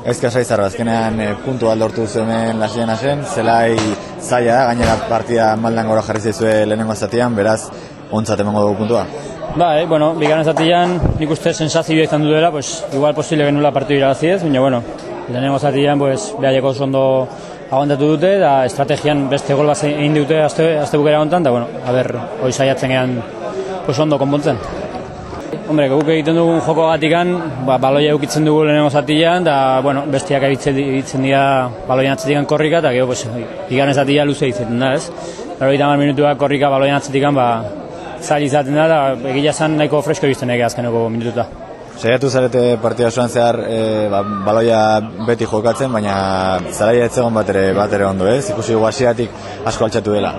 Gaizka Saizar, azkenean puntu bat lortu hemen lasien hasen, zelai zaila da, gainera partida maldan gora jarri zaizue lehenengo zatian, beraz, ontzat emango dugu puntua. Bueno, bigarren zatian nik uste sensazioa izan du dela, pues, igual posible genula partidu irabaziez, baina, bueno, lehenengo zatian, pues, behaieko ondo aguantatu dute, da estrategian beste gol bat egin dute azte bukera hontan, da, bueno, hoi saiatzen gehan, pues, ondo konpontzen. Hombre, guk egiten dugun joko gatikan, baloia eukitzen dugu lehenengo zatian, da, bueno, bestiak egitzen dira baloian atzetikan korrika, eta gero, pues, bigarren zatia luze egiten da, ez? 50 minutuak korrika baloian atzetikan, zail izaten da, egia zan nahiko fresko egiten ege azkeneko minututa. Saiatu zarete partida osoan zehar baloia beti jokatzen, baina zaraia ez zegoen bat ere ondo, ez? Ikusi guasiatik asko altxatu dela.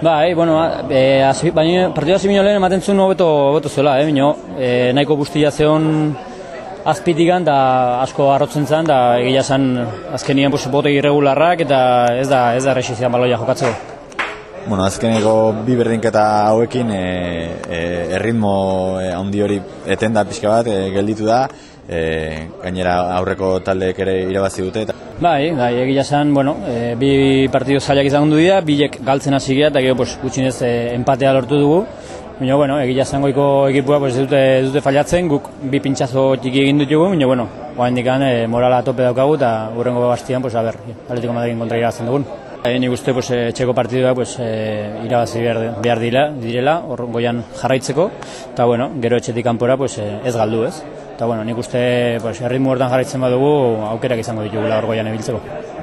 Baina partida hasi lehen ematen zuen hobeto zuela, nahiko guztia zeon azpitikan, da asko arrotzen zen, da egia zan azkenian bote irregularrak, eta ez da errexizan baloia jokatzeko. Bueno, azkeneko bi berdinketa hauekin erritmo handi hori etenda pixka bat gelditu da, gainera aurreko taldeek ere irabazi dute. Egia esan, bi partidu zailak izan dira, bilek galtzen hasi gira, eta gero gutxinez empatea lortu dugu. Baina, egia esan goiko ekipua ez dute fallatzen, guk bi pintxazo txiki egin dutugu, baina, oaindikan morala tope daukagu, eta hurrengo bastian, Atletico Madridin kontra irabazten dugun. Nik uste txeko partiduak irabazi behar direla, hor goian jarraitzeko, eta gero etxetik kanpora ez galdu, ez? Eta nik uste erritmo hortan jarraitzen badugu aukerak izango ditugula hor goian ibiltzeko.